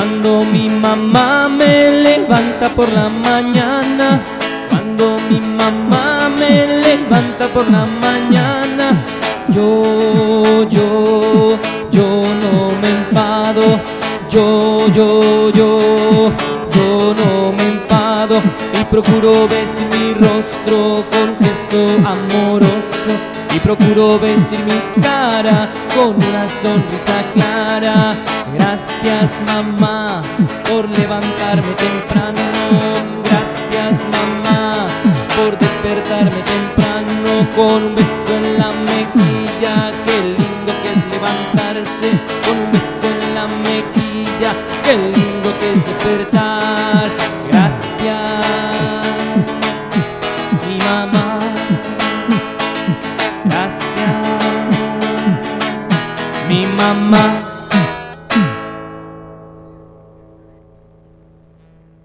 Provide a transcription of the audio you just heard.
Cuando mi mamá me levanta por la mañana, cuando mi mamá me levanta por la mañana, yo no me enfado, yo no me enfado, y procuro vestir mi rostro con gesto amoroso, y procuro vestir mi cara con una sonrisa clara. Gracias mamá por levantarme temprano, gracias mamá por despertarme temprano, con un beso en la mejilla, qué lindo que es levantarse, con un beso en la mejilla, qué lindo que es despertar. Gracias mi mamá, gracias mi mamá.